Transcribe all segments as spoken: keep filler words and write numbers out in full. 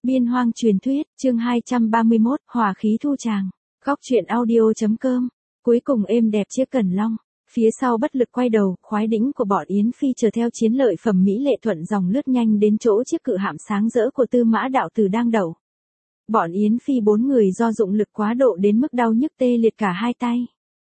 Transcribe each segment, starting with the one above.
Biên hoang truyền thuyết, chương hai trăm ba mươi mốt, hỏa khí thu tràng. Góc truyện audio.com. Cuối cùng êm đẹp chiếc Cần Long. Phía sau bất lực quay đầu, khoái đĩnh của bọn Yến Phi chờ theo chiến lợi phẩm mỹ lệ thuận dòng lướt nhanh đến chỗ chiếc cự hạm sáng rỡ của Tư Mã đạo tử đang đậu. Bọn Yến Phi bốn người do dụng lực quá độ đến mức đau nhức tê liệt cả hai tay.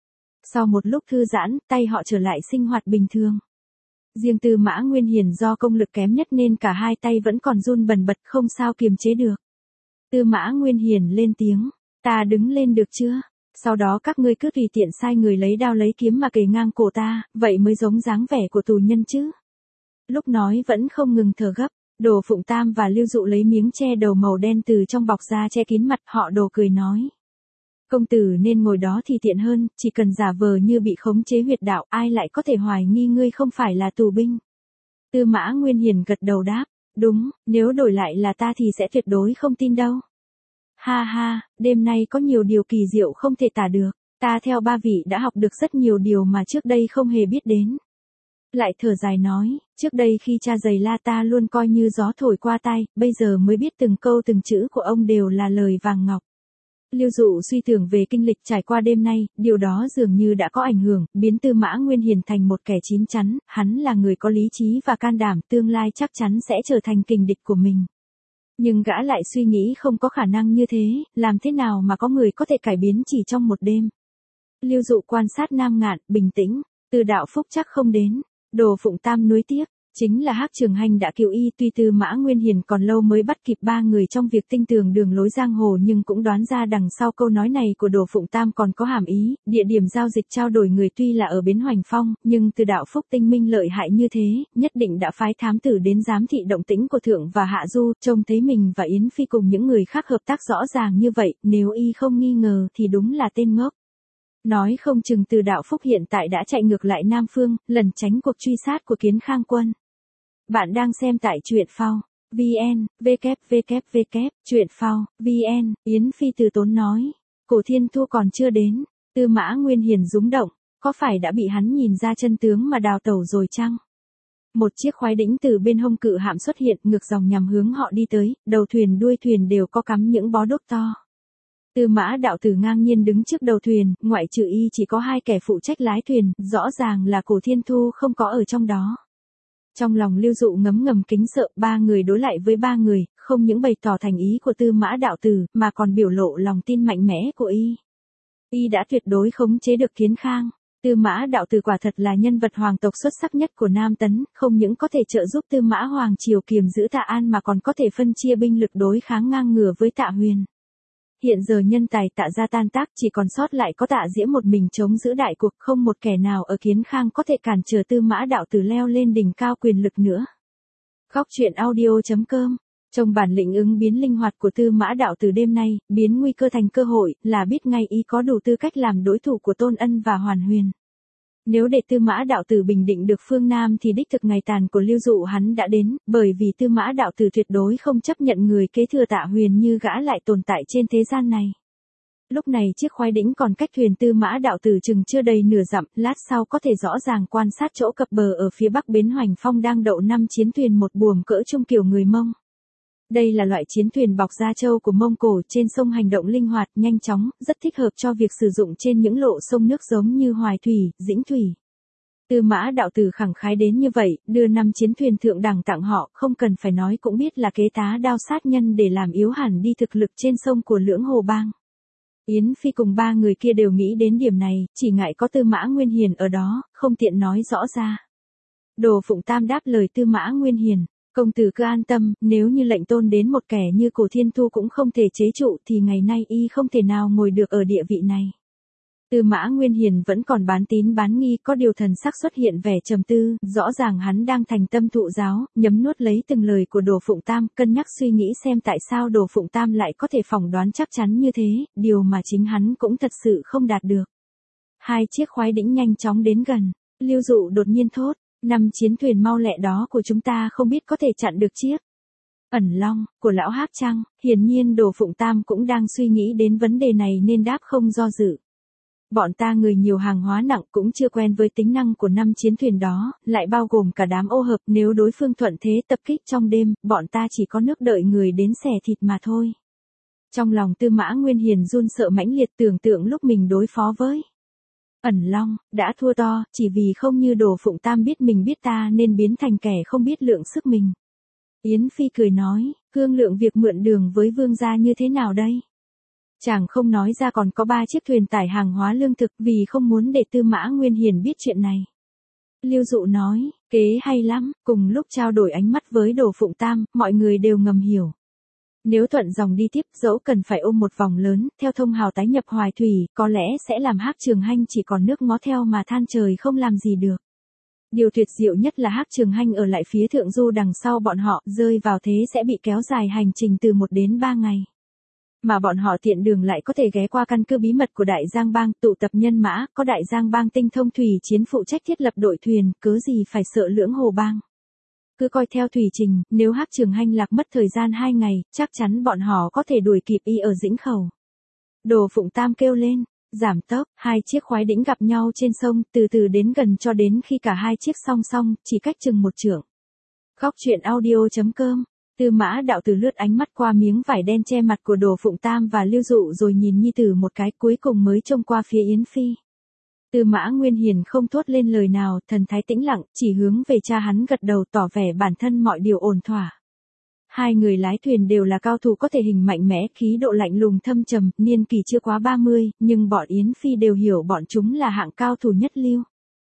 Sau một lúc thư giãn, tay họ trở lại sinh hoạt bình thường. Riêng Tư Mã Nguyên Hiền do công lực kém nhất nên cả hai tay vẫn còn run bần bật không sao kiềm chế được. Tư Mã Nguyên Hiền lên tiếng, ta đứng lên được chưa? Sau đó các ngươi cứ tùy tiện sai người lấy đao lấy kiếm mà kề ngang cổ ta, vậy mới giống dáng vẻ của tù nhân chứ. Lúc nói vẫn không ngừng thở gấp, Đồ Phụng Tam và Lưu Dụ lấy miếng che đầu màu đen từ trong bọc ra che kín mặt họ. Đồ cười nói. Công tử nên ngồi đó thì tiện hơn, chỉ cần giả vờ như bị khống chế huyệt đạo, ai lại có thể hoài nghi ngươi không phải là tù binh. Tư Mã Nguyên Hiền gật đầu đáp, đúng, nếu đổi lại là ta thì sẽ tuyệt đối không tin đâu. Ha ha, đêm nay có nhiều điều kỳ diệu không thể tả được, ta theo ba vị đã học được rất nhiều điều mà trước đây không hề biết đến. Lại thở dài nói, trước đây khi cha giày la ta luôn coi như gió thổi qua tai, bây giờ mới biết từng câu từng chữ của ông đều là lời vàng ngọc. Lưu Dụ suy tưởng về kinh lịch trải qua đêm nay, điều đó dường như đã có ảnh hưởng, biến Tư Mã Nguyên Hiền thành một kẻ chín chắn, hắn là người có lý trí và can đảm, tương lai chắc chắn sẽ trở thành kình địch của mình. Nhưng gã lại suy nghĩ không có khả năng như thế, làm thế nào mà có người có thể cải biến chỉ trong một đêm. Lưu Dụ quan sát Nam Ngạn, bình tĩnh, Tư đạo phúc chắc không đến. Đồ Phụng Tam nuối tiếc, chính là Hắc Trường Hành đã cứu y, tuy Tư Mã Nguyên Hiền còn lâu mới bắt kịp ba người trong việc tinh tường đường lối giang hồ nhưng cũng đoán ra đằng sau câu nói này của Đồ Phụng Tam còn có hàm ý, địa điểm giao dịch trao đổi người tuy là ở Bến Hoành Phong, nhưng Tư đạo phúc tinh minh lợi hại như thế, nhất định đã phái thám tử đến giám thị động tĩnh của Thượng và Hạ Du, trông thấy mình và Yến Phi cùng những người khác hợp tác rõ ràng như vậy, nếu y không nghi ngờ thì đúng là tên ngốc. Nói không chừng Tư đạo phúc hiện tại đã chạy ngược lại Nam Phương, lẩn tránh cuộc truy sát của Kiến Khang quân. Bạn đang xem tại truyện phao, vn, www, truyện phao, vn, Yến Phi từ tốn nói. Cổ Thiên Thu còn chưa đến, Tư Mã Nguyên Hiền rúng động, có phải đã bị hắn nhìn ra chân tướng mà đào tẩu rồi chăng? Một chiếc khoái đĩnh từ bên hông cự hạm xuất hiện ngược dòng nhằm hướng họ đi tới, đầu thuyền đuôi thuyền đều có cắm những bó đuốc to. Tư Mã đạo tử ngang nhiên đứng trước đầu thuyền, ngoại trừ y chỉ có hai kẻ phụ trách lái thuyền, rõ ràng là Cổ Thiên Thu không có ở trong đó. Trong lòng Lưu Dụ ngấm ngầm kính sợ, ba người đối lại với ba người, không những bày tỏ thành ý của Tư Mã đạo tử, mà còn biểu lộ lòng tin mạnh mẽ của y. Y đã tuyệt đối khống chế được Kiến Khang. Tư Mã đạo tử quả thật là nhân vật hoàng tộc xuất sắc nhất của Nam Tấn, không những có thể trợ giúp Tư Mã Hoàng triều kiềm giữ Tạ An mà còn có thể phân chia binh lực đối kháng ngang ngửa với Tạ Huyền. Hiện giờ nhân tài Tạ gia tan tác, chỉ còn sót lại có Tạ Diễm một mình chống giữ đại cuộc, không một kẻ nào ở Kiến Khang có thể cản trở Tư Mã đạo tử leo lên đỉnh cao quyền lực nữa. Góc truyện audio.com. Trong bản lĩnh ứng biến linh hoạt của Tư Mã đạo tử đêm nay, biến nguy cơ thành cơ hội, là biết ngay y có đủ tư cách làm đối thủ của Tôn Ân và Hoàn Huyền. Nếu để Tư Mã đạo tử bình định được phương Nam thì đích thực ngày tàn của Lưu Dụ hắn đã đến, bởi vì Tư Mã đạo tử tuyệt đối không chấp nhận người kế thừa Tạ Huyền như gã lại tồn tại trên thế gian này. Lúc này chiếc khoái đĩnh còn cách thuyền Tư Mã đạo tử chừng chưa đầy nửa dặm, lát sau có thể rõ ràng quan sát chỗ cập bờ ở phía bắc Bến Hoành Phong đang đậu năm chiến thuyền một buồm cỡ trung kiểu người Mông. Đây là loại chiến thuyền bọc da trâu của Mông Cổ, trên sông hành động linh hoạt, nhanh chóng, rất thích hợp cho việc sử dụng trên những lộ sông nước giống như Hoài Thủy, Dĩnh Thủy. Tư Mã đạo tử khẳng khái đến như vậy, đưa năm chiến thuyền thượng đẳng tặng họ, không cần phải nói cũng biết là kế tá đao sát nhân để làm yếu hẳn đi thực lực trên sông của Lưỡng Hồ Bang. Yến Phi cùng ba người kia đều nghĩ đến điểm này, chỉ ngại có Tư Mã Nguyên Hiền ở đó, không tiện nói rõ ra. Đồ Phụng Tam đáp lời Tư Mã Nguyên Hiền. Công tử cứ an tâm, nếu như lệnh tôn đến một kẻ như Cổ Thiên Thu cũng không thể chế trụ thì ngày nay y không thể nào ngồi được ở địa vị này. Tư Mã Nguyên Hiền vẫn còn bán tín bán nghi, có điều thần sắc xuất hiện vẻ trầm tư, rõ ràng hắn đang thành tâm thụ giáo, nhấm nuốt lấy từng lời của Đồ Phụng Tam, cân nhắc suy nghĩ xem tại sao Đồ Phụng Tam lại có thể phỏng đoán chắc chắn như thế, điều mà chính hắn cũng thật sự không đạt được. Hai chiếc khoái đĩnh nhanh chóng đến gần, Lưu Dụ đột nhiên thốt. Năm chiến thuyền mau lẹ đó của chúng ta không biết có thể chặn được chiếc Ẩn Long của lão Hắc chăng? Hiển nhiên Đồ Phụng Tam cũng đang suy nghĩ đến vấn đề này nên đáp không do dự. Bọn ta người nhiều hàng hóa nặng cũng chưa quen với tính năng của năm chiến thuyền đó, lại bao gồm cả đám ô hợp, nếu đối phương thuận thế tập kích trong đêm, bọn ta chỉ có nước đợi người đến xẻ thịt mà thôi. Trong lòng Tư Mã Nguyên Hiền run sợ mãnh liệt, tưởng tượng lúc mình đối phó với Ẩn Long, đã thua to, chỉ vì không như Đồ Phụng Tam biết mình biết ta nên biến thành kẻ không biết lượng sức mình. Yến Phi cười nói, thương lượng việc mượn đường với vương gia như thế nào đây? Chàng không nói ra còn có ba chiếc thuyền tải hàng hóa lương thực vì không muốn để Tư Mã Nguyên Hiền biết chuyện này. Lưu Dụ nói, kế hay lắm, cùng lúc trao đổi ánh mắt với Đồ Phụng Tam, mọi người đều ngầm hiểu. Nếu thuận dòng đi tiếp, dẫu cần phải ôm một vòng lớn, theo thông hào tái nhập Hoài Thủy, có lẽ sẽ làm Hắc Trường Hanh chỉ còn nước ngó theo mà than trời không làm gì được. Điều tuyệt diệu nhất là Hắc Trường Hanh ở lại phía thượng du đằng sau bọn họ, rơi vào thế sẽ bị kéo dài hành trình từ một đến ba ngày. Mà bọn họ tiện đường lại có thể ghé qua căn cứ bí mật của Đại Giang Bang, tụ tập nhân mã, có Đại Giang Bang tinh thông thủy chiến phụ trách thiết lập đội thuyền, cớ gì phải sợ Lưỡng Hồ Bang. Cứ coi theo thủy trình, nếu Hắc Trường Hanh lạc mất thời gian hai ngày, chắc chắn bọn họ có thể đuổi kịp y ở Dĩnh Khẩu. Đồ Phụng Tam kêu lên, giảm tốc, hai chiếc khoái đĩnh gặp nhau trên sông, từ từ đến gần cho đến khi cả hai chiếc song song, chỉ cách chừng một trượng. Góc truyện audio chấm com. Tư Mã Đạo Tử lướt ánh mắt qua miếng vải đen che mặt của Đồ Phụng Tam và Lưu Dụ rồi nhìn nhi tử một cái, cuối cùng mới trông qua phía Yến Phi. Tư Mã Nguyên Hiền không thốt lên lời nào, thần thái tĩnh lặng, chỉ hướng về cha hắn gật đầu tỏ vẻ bản thân mọi điều ổn thỏa. Hai người lái thuyền đều là cao thủ có thể hình mạnh mẽ, khí độ lạnh lùng thâm trầm, niên kỷ chưa quá ba mươi, nhưng bọn Yến Phi đều hiểu bọn chúng là hạng cao thủ nhất lưu.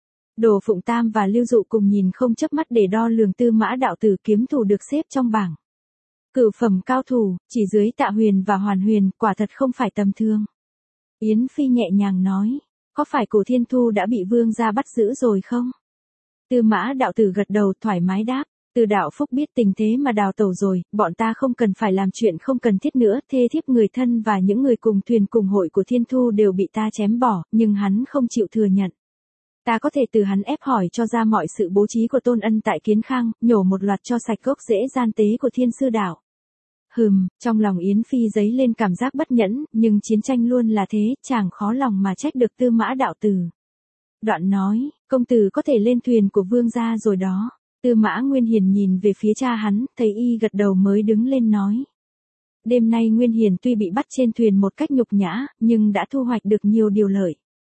Đồ Phụng Tam và Lưu Dụ cùng nhìn không chớp mắt để đo lường Tư Mã Đạo Tử kiếm thủ được xếp trong bảng cửu phẩm cao thủ, chỉ dưới Tạ Huyền và Hoàn Huyền, quả thật không phải tầm thường. Yến Phi nhẹ nhàng nói, có phải Cổ Thiên Thu đã bị vương gia bắt giữ rồi không? Tư Mã Đạo Tử gật đầu thoải mái đáp, Từ Đạo Phúc biết tình thế mà đào tẩu rồi, bọn ta không cần phải làm chuyện không cần thiết nữa, thê thiếp người thân và những người cùng thuyền cùng hội của Thiên Thu đều bị ta chém bỏ, nhưng hắn không chịu thừa nhận. Ta có thể từ hắn ép hỏi cho ra mọi sự bố trí của Tôn Ân tại Kiến Khang, nhổ một loạt cho sạch gốc rễ gian tế của Thiên Sư Đạo. Hừm, trong lòng Yến Phi dấy lên cảm giác bất nhẫn, nhưng chiến tranh luôn là thế, chàng khó lòng mà trách được Tư Mã Đạo Tử. Đoạn nói, công tử có thể lên thuyền của vương gia rồi đó. Tư Mã Nguyên Hiền nhìn về phía cha hắn, thấy y gật đầu mới đứng lên nói. Đêm nay Nguyên Hiền tuy bị bắt trên thuyền một cách nhục nhã, nhưng đã thu hoạch được nhiều điều lợi.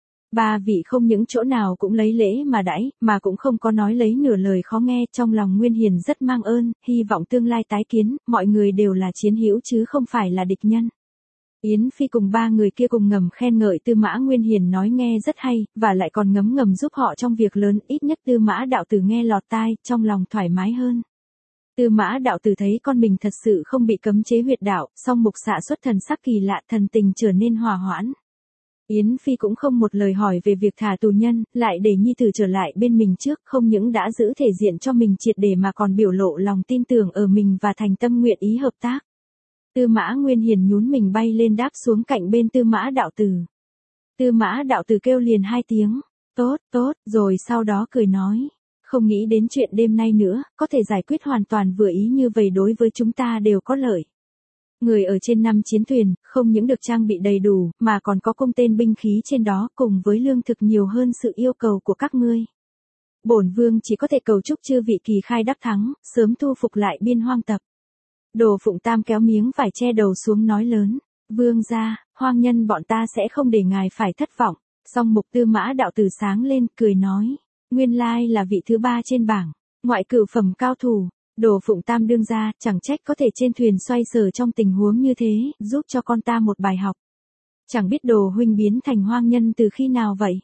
Ba vị không những chỗ nào cũng lấy lễ mà đãi, mà cũng không có nói lấy nửa lời khó nghe, trong lòng Nguyên Hiền rất mang ơn, hy vọng tương lai tái kiến, mọi người đều là chiến hữu chứ không phải là địch nhân. Yến Phi cùng ba người kia cùng ngầm khen ngợi Tư Mã Nguyên Hiền nói nghe rất hay, và lại còn ngấm ngầm giúp họ trong việc lớn, ít nhất Tư Mã Đạo Tử nghe lọt tai, trong lòng thoải mái hơn. Tư Mã Đạo Tử thấy con mình thật sự không bị cấm chế huyệt đạo, song mục xạ xuất thần sắc kỳ lạ, thần tình trở nên hòa hoãn. Yến Phi cũng không một lời hỏi về việc thả tù nhân, lại để nhi tử trở lại bên mình trước, không những đã giữ thể diện cho mình triệt để mà còn biểu lộ lòng tin tưởng ở mình và thành tâm nguyện ý hợp tác. Tư Mã Nguyên Hiền nhún mình bay lên đáp xuống cạnh bên Tư Mã Đạo Tử. Tư Mã Đạo Tử kêu liền hai tiếng, tốt, tốt, rồi sau đó cười nói, không nghĩ đến chuyện đêm nay nữa, có thể giải quyết hoàn toàn vừa ý như vậy đối với chúng ta đều có lợi. Người ở trên năm chiến thuyền, không những được trang bị đầy đủ, mà còn có cung tên binh khí trên đó, cùng với lương thực nhiều hơn sự yêu cầu của các ngươi. Bổn vương chỉ có thể cầu chúc chư vị kỳ khai đắc thắng, sớm thu phục lại biên hoang tập. Đồ Phụng Tam kéo miếng vải che đầu xuống nói lớn, vương gia, hoang nhân bọn ta sẽ không để ngài phải thất vọng. Song mục Tư Mã Đạo Tử sáng lên, cười nói, nguyên lai là vị thứ ba trên bảng, ngoại cửu phẩm cao thủ. Đồ Phụng Tam đương ra, chẳng trách có thể trên thuyền xoay sở trong tình huống như thế, giúp cho con ta một bài học. Chẳng biết Đồ huynh biến thành hoang nhân từ khi nào vậy?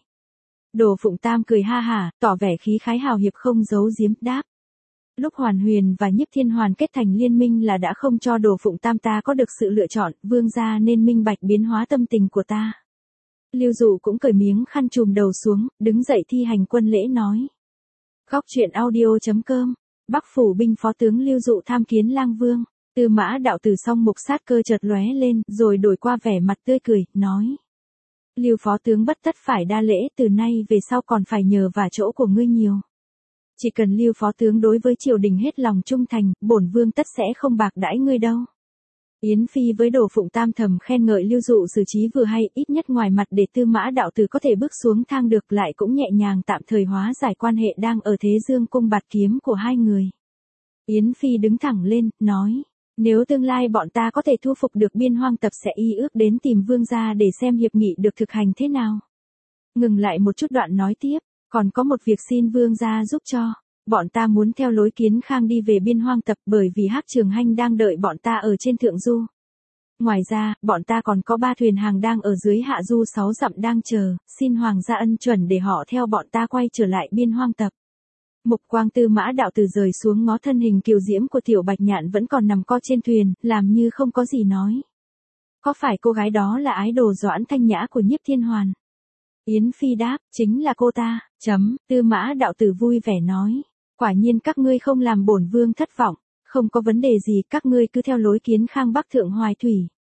Đồ Phụng Tam cười ha hả, tỏ vẻ khí khái hào hiệp không giấu giếm, đáp. Lúc Hoàn Huyền và Nhiếp Thiên Hoàn kết thành liên minh là đã không cho Đồ Phụng Tam ta có được sự lựa chọn, vương gia nên minh bạch biến hóa tâm tình của ta. Lưu Dụ cũng cởi miếng khăn trùm đầu xuống, đứng dậy thi hành quân lễ nói. Góc truyện audio chấm com. Bắc phủ binh phó tướng Lưu Dụ tham kiến Lang Vương. Tư Mã Đạo Tử song mục sát cơ chợt lóe lên, rồi đổi qua vẻ mặt tươi cười, nói: Lưu phó tướng bất tất phải đa lễ, từ nay về sau còn phải nhờ vả chỗ của ngươi nhiều. Chỉ cần Lưu phó tướng đối với triều đình hết lòng trung thành, bổn vương tất sẽ không bạc đãi ngươi đâu. Yến Phi với Đồ Phụng Tam thầm khen ngợi Lưu Dụ xử trí vừa hay, ít nhất ngoài mặt để Tư Mã đạo tử có thể bước xuống thang được, lại cũng nhẹ nhàng tạm thời hóa giải quan hệ đang ở thế dương cung bạt kiếm của hai người. Yến Phi đứng thẳng lên, nói, nếu tương lai bọn ta có thể thu phục được Biên Hoang Tập sẽ y ước đến tìm vương gia để xem hiệp nghị được thực hành thế nào. Ngừng lại một chút đoạn nói tiếp, còn có một việc xin vương gia giúp cho. Bọn ta muốn theo lối Kiến Khang đi về Biên Hoang Tập bởi vì Hắc Trường Hanh đang đợi bọn ta ở trên thượng du. Ngoài ra, bọn ta còn có ba thuyền hàng đang ở dưới hạ du sáu dặm đang chờ, xin Hoàng gia ân chuẩn để họ theo bọn ta quay trở lại Biên Hoang Tập. Mục quang Tư Mã đạo tử rời xuống ngó thân hình kiều diễm của Tiểu Bạch Nhạn vẫn còn nằm co trên thuyền, làm như không có gì nói. Có phải cô gái đó là ái đồ Doãn Thanh Nhã của Nhiếp Thiên Hoàn? Yến Phi đáp, chính là cô ta, chấm, Tư Mã đạo tử vui vẻ nói. Quả nhiên các ngươi không làm bổn vương thất vọng, không có vấn đề gì, các ngươi cứ theo lối Kiến Khang Bắc thượng Hoài thủy.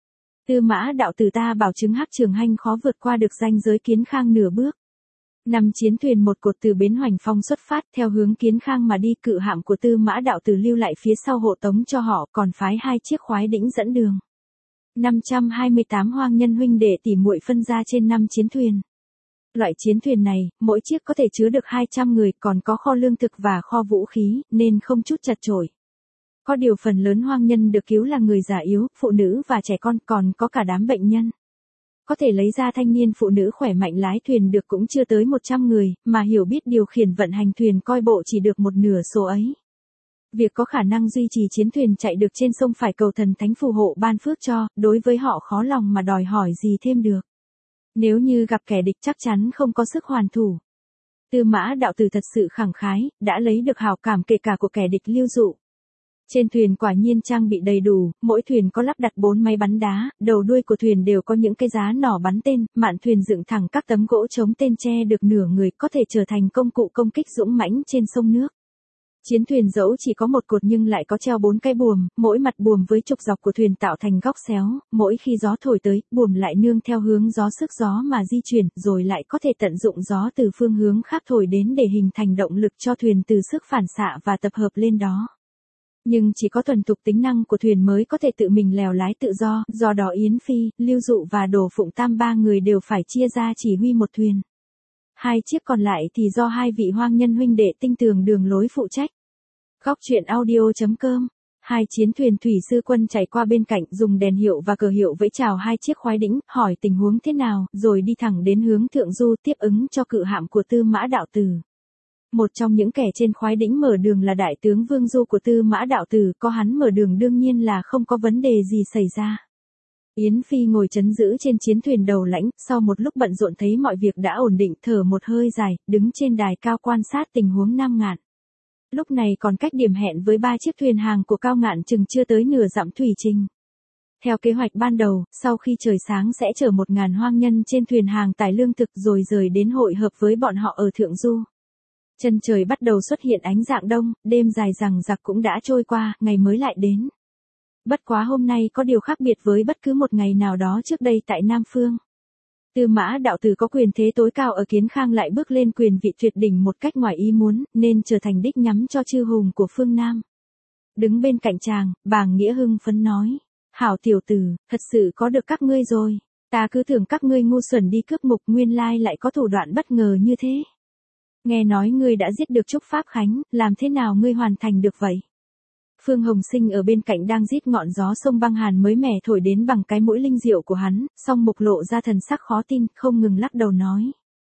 Tư Mã đạo tử ta bảo chứng Hắc Trường Hanh khó vượt qua được ranh giới Kiến Khang nửa bước. Năm chiến thuyền một cột từ bến Hoành Phong xuất phát theo hướng Kiến Khang mà đi, cự hạm của Tư Mã đạo tử lưu lại phía sau hộ tống cho họ, còn phái hai chiếc khoái đĩnh dẫn đường. năm trăm hai mươi tám hoang nhân huynh đệ tỉ muội phân ra trên năm chiến thuyền. Loại chiến thuyền này, mỗi chiếc có thể chứa được hai trăm người, còn có kho lương thực và kho vũ khí, nên không chút chật chội. Có điều phần lớn hoang nhân được cứu là người già yếu, phụ nữ và trẻ con, còn có cả đám bệnh nhân. Có thể lấy ra thanh niên phụ nữ khỏe mạnh lái thuyền được cũng chưa tới một trăm người, mà hiểu biết điều khiển vận hành thuyền coi bộ chỉ được một nửa số ấy. Việc có khả năng duy trì chiến thuyền chạy được trên sông phải cầu thần thánh phù hộ ban phước cho, đối với họ khó lòng mà đòi hỏi gì thêm được. Nếu như gặp kẻ địch chắc chắn không có sức hoàn thủ. Tư Mã đạo tử thật sự khẳng khái, đã lấy được hảo cảm kể cả của kẻ địch Lưu Dụ. Trên thuyền quả nhiên trang bị đầy đủ, mỗi thuyền có lắp đặt bốn máy bắn đá, đầu đuôi của thuyền đều có những cây giá nỏ bắn tên, mạn thuyền dựng thẳng các tấm gỗ chống tên che được nửa người, có thể trở thành công cụ công kích dũng mãnh trên sông nước. Chiến thuyền dẫu chỉ có một cột nhưng lại có treo bốn cái buồm, mỗi mặt buồm với trục dọc của thuyền tạo thành góc xéo, mỗi khi gió thổi tới, buồm lại nương theo hướng gió sức gió mà di chuyển, rồi lại có thể tận dụng gió từ phương hướng khác thổi đến để hình thành động lực cho thuyền từ sức phản xạ và tập hợp lên đó. Nhưng chỉ có thuần thục tính năng của thuyền mới có thể tự mình lèo lái tự do, do đó Yến Phi, Lưu Dụ và Đồ Phụng Tam ba người đều phải chia ra chỉ huy một thuyền. Hai chiếc còn lại thì do hai vị hoang nhân huynh đệ tinh tường đường lối phụ trách. Góc truyện audio chấm com. Hai chiến thuyền thủy sư quân chạy qua bên cạnh, dùng đèn hiệu và cờ hiệu vẫy chào hai chiếc khoái đĩnh, hỏi tình huống thế nào, rồi đi thẳng đến hướng thượng du tiếp ứng cho cự hạm của Tư Mã đạo tử. Một trong những kẻ trên khoái đĩnh mở đường là đại tướng Vương Du của Tư Mã đạo tử, có hắn mở đường đương nhiên là không có vấn đề gì xảy ra. Yến Phi ngồi trấn giữ trên chiến thuyền đầu lãnh, sau một lúc bận rộn thấy mọi việc đã ổn định, thở một hơi dài, đứng trên đài cao quan sát tình huống Nam Ngạn. Lúc này còn cách điểm hẹn với ba chiếc thuyền hàng của Cao Ngạn chừng chưa tới nửa dặm thủy trình. Theo kế hoạch ban đầu, sau khi trời sáng sẽ chở một ngàn hoang nhân trên thuyền hàng tải lương thực rồi rời đến hội hợp với bọn họ ở thượng du. Chân trời bắt đầu xuất hiện ánh rạng đông, đêm dài rằng giặc cũng đã trôi qua, ngày mới lại đến. Bất quá hôm nay có điều khác biệt với bất cứ một ngày nào đó trước đây tại Nam Phương. Tư Mã đạo tử có quyền thế tối cao ở Kiến Khang lại bước lên quyền vị tuyệt đỉnh một cách ngoài ý muốn, nên trở thành đích nhắm cho chư hùng của phương Nam. Đứng bên cạnh chàng, Bàng Nghĩa hưng phấn nói, hảo tiểu tử, thật sự có được các ngươi rồi, ta cứ tưởng các ngươi ngu xuẩn đi cướp mục, nguyên lai lại có thủ đoạn bất ngờ như thế. Nghe nói ngươi đã giết được Trúc Pháp Khánh, làm thế nào ngươi hoàn thành được vậy? Phương Hồng Sinh ở bên cạnh đang rít ngọn gió sông băng hàn mới mẻ thổi đến bằng cái mũi linh diệu của hắn, song mục lộ ra thần sắc khó tin, không ngừng lắc đầu nói.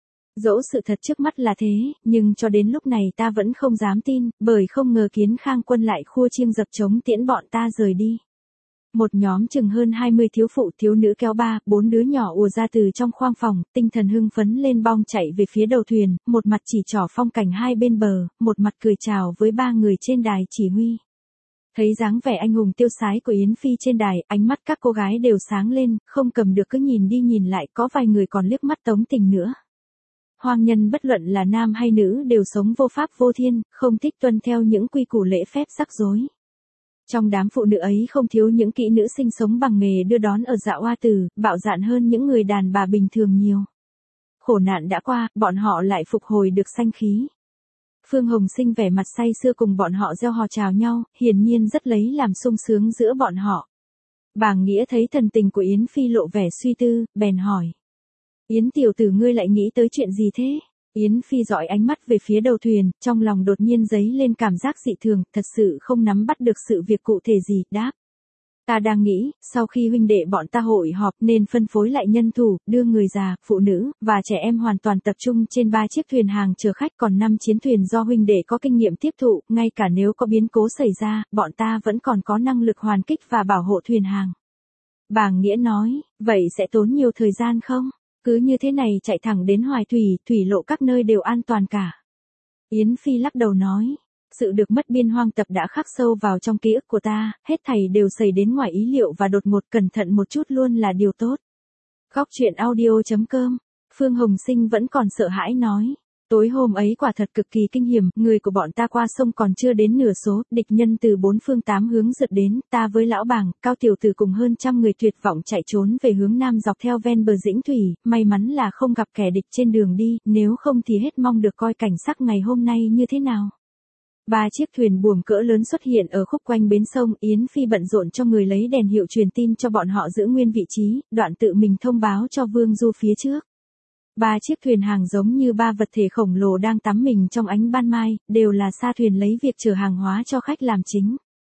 Dẫu sự thật trước mắt là thế, nhưng cho đến lúc này ta vẫn không dám tin, bởi không ngờ Kiến Khang quân lại khua chiêng dập trống tiễn bọn ta rời đi. Một nhóm chừng hơn hai mươi thiếu phụ thiếu nữ kéo ba, bốn đứa nhỏ ùa ra từ trong khoang phòng, tinh thần hưng phấn lên bong chạy về phía đầu thuyền, một mặt chỉ trỏ phong cảnh hai bên bờ, một mặt cười chào với ba người trên đài chỉ huy. Thấy dáng vẻ anh hùng tiêu sái của Yến Phi trên đài, ánh mắt các cô gái đều sáng lên, không cầm được cứ nhìn đi nhìn lại, có vài người còn liếc mắt tống tình nữa. Hoang nhân bất luận là nam hay nữ đều sống vô pháp vô thiên, không thích tuân theo những quy củ lễ phép rắc rối. Trong đám phụ nữ ấy không thiếu những kỹ nữ sinh sống bằng nghề đưa đón ở Dạo Hoa Tử, bạo dạn hơn những người đàn bà bình thường nhiều. Khổ nạn đã qua, bọn họ lại phục hồi được sanh khí. Phương Hồng Sinh vẻ mặt say sưa cùng bọn họ reo hò chào nhau, hiển nhiên rất lấy làm sung sướng giữa bọn họ. Bàng Nghĩa thấy thần tình của Yến Phi lộ vẻ suy tư, bèn hỏi. Yến tiểu tử ngươi lại nghĩ tới chuyện gì thế? Yến Phi dõi ánh mắt về phía đầu thuyền, trong lòng đột nhiên dấy lên cảm giác dị thường, thật sự không nắm bắt được sự việc cụ thể gì, đáp. Ta đang nghĩ, sau khi huynh đệ bọn ta hội họp nên phân phối lại nhân thủ, đưa người già, phụ nữ, và trẻ em hoàn toàn tập trung trên ba chiếc thuyền hàng chở khách, còn năm chiến thuyền do huynh đệ có kinh nghiệm tiếp thụ, ngay cả nếu có biến cố xảy ra, bọn ta vẫn còn có năng lực hoàn kích và bảo hộ thuyền hàng. Bàng Nghĩa nói, vậy sẽ tốn nhiều thời gian không? Cứ như thế này chạy thẳng đến Hoài Thủy, thủy lộ các nơi đều an toàn cả. Yến Phi lắc đầu nói. Sự được mất biên hoang tập đã khắc sâu vào trong ký ức của ta, hết thảy đều xảy đến ngoài ý liệu và đột ngột, cẩn thận một chút luôn là điều tốt. Góc truyện audio chấm com, Phương Hồng Sinh vẫn còn sợ hãi nói. Tối hôm ấy quả thật cực kỳ kinh hiểm, người của bọn ta qua sông còn chưa đến nửa số, địch nhân từ bốn phương tám hướng rượt đến, ta với lão Bàng, Cao tiểu tử cùng hơn trăm người tuyệt vọng chạy trốn về hướng nam dọc theo ven bờ Dĩnh Thủy, may mắn là không gặp kẻ địch trên đường đi, nếu không thì hết mong được coi cảnh sắc ngày hôm nay như thế nào. Ba chiếc thuyền buồm cỡ lớn xuất hiện ở khúc quanh bến sông, Yến Phi bận rộn cho người lấy đèn hiệu truyền tin cho bọn họ giữ nguyên vị trí, đoạn tự mình thông báo cho Vương Du phía trước. Ba chiếc thuyền hàng giống như ba vật thể khổng lồ đang tắm mình trong ánh ban mai, đều là sa thuyền lấy việc chở hàng hóa cho khách làm chính.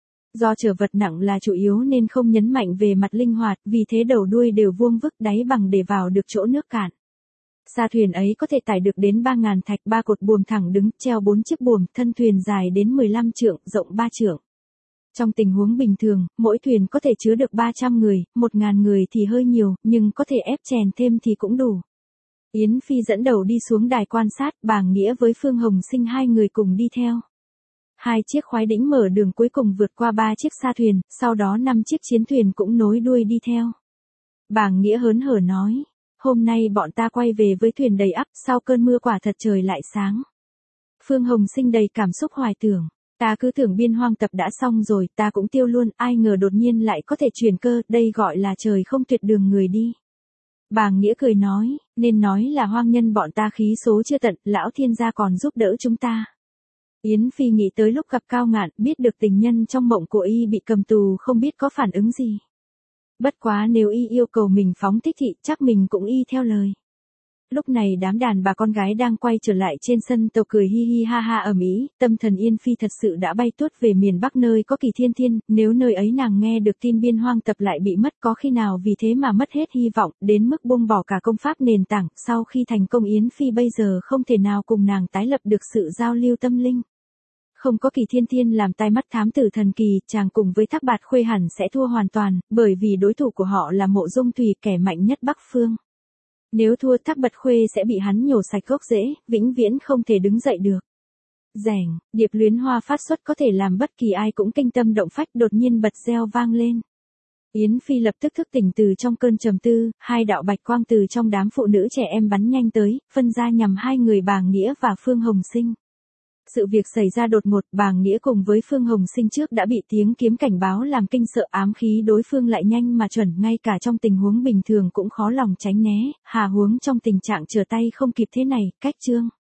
Do chở vật nặng là chủ yếu nên không nhấn mạnh về mặt linh hoạt, vì thế đầu đuôi đều vuông vức đáy bằng để vào được chỗ nước cạn. Sa thuyền ấy có thể tải được đến ba ngàn thạch, ba cột buồm thẳng đứng, treo bốn chiếc buồm, thân thuyền dài đến mười lăm trượng, rộng ba trượng. Trong tình huống bình thường, mỗi thuyền có thể chứa được ba trăm người, một ngàn người thì hơi nhiều, nhưng có thể ép chèn thêm thì cũng đủ. Yến Phi dẫn đầu đi xuống đài quan sát, Bàng Nghĩa với Phương Hồng Sinh hai người cùng đi theo. Hai chiếc khoái đĩnh mở đường cuối cùng vượt qua ba chiếc sa thuyền, sau đó năm chiếc chiến thuyền cũng nối đuôi đi theo. Bàng Nghĩa hớn hở nói. Hôm nay bọn ta quay về với thuyền đầy ắp, sau cơn mưa quả thật trời lại sáng. Phương Hồng Sinh đầy cảm xúc hoài tưởng. Ta cứ tưởng biên hoang tập đã xong rồi, ta cũng tiêu luôn, ai ngờ đột nhiên lại có thể chuyển cơ, đây gọi là trời không tuyệt đường người đi. Bàng Nghĩa cười nói, nên nói là hoang nhân bọn ta khí số chưa tận, lão thiên gia còn giúp đỡ chúng ta. Yến Phi nghĩ tới lúc gặp Cao Ngạn, biết được tình nhân trong mộng của y bị cầm tù không biết có phản ứng gì. Bất quá nếu y yêu cầu mình phóng thích thì chắc mình cũng y theo lời. Lúc này đám đàn bà con gái đang quay trở lại trên sân tàu cười hi hi ha ha ầm ĩ, tâm thần Yên Phi thật sự đã bay tuốt về miền Bắc nơi có Kỳ Thiên Thiên, nếu nơi ấy nàng nghe được tin biên hoang tập lại bị mất có khi nào vì thế mà mất hết hy vọng, đến mức buông bỏ cả công pháp nền tảng, sau khi thành công Yến Phi bây giờ không thể nào cùng nàng tái lập được sự giao lưu tâm linh. Không có Kỳ Thiên Thiên làm tai mắt thám tử thần kỳ, chàng cùng với Thác Bạt Khuê hẳn sẽ thua hoàn toàn, bởi vì đối thủ của họ là Mộ Dung Thùy, kẻ mạnh nhất Bắc Phương. Nếu thua Thác Bạt Khuê sẽ bị hắn nhổ sạch gốc rễ, vĩnh viễn không thể đứng dậy được. Rèng, điệp luyến hoa phát xuất có thể làm bất kỳ ai cũng kinh tâm động phách, đột nhiên bật reo vang lên. Yến Phi lập tức thức tỉnh từ trong cơn trầm tư, hai đạo bạch quang từ trong đám phụ nữ trẻ em bắn nhanh tới, phân ra nhằm hai người Bàng Nghĩa và Phương Hồng Sinh. Sự việc xảy ra đột ngột, Bàng Nghĩa cùng với Phương Hồng Sinh trước đã bị tiếng kiếm cảnh báo làm kinh sợ, ám khí đối phương lại nhanh mà chuẩn, ngay cả trong tình huống bình thường cũng khó lòng tránh né, hà huống trong tình trạng trở tay không kịp thế này, cách chương.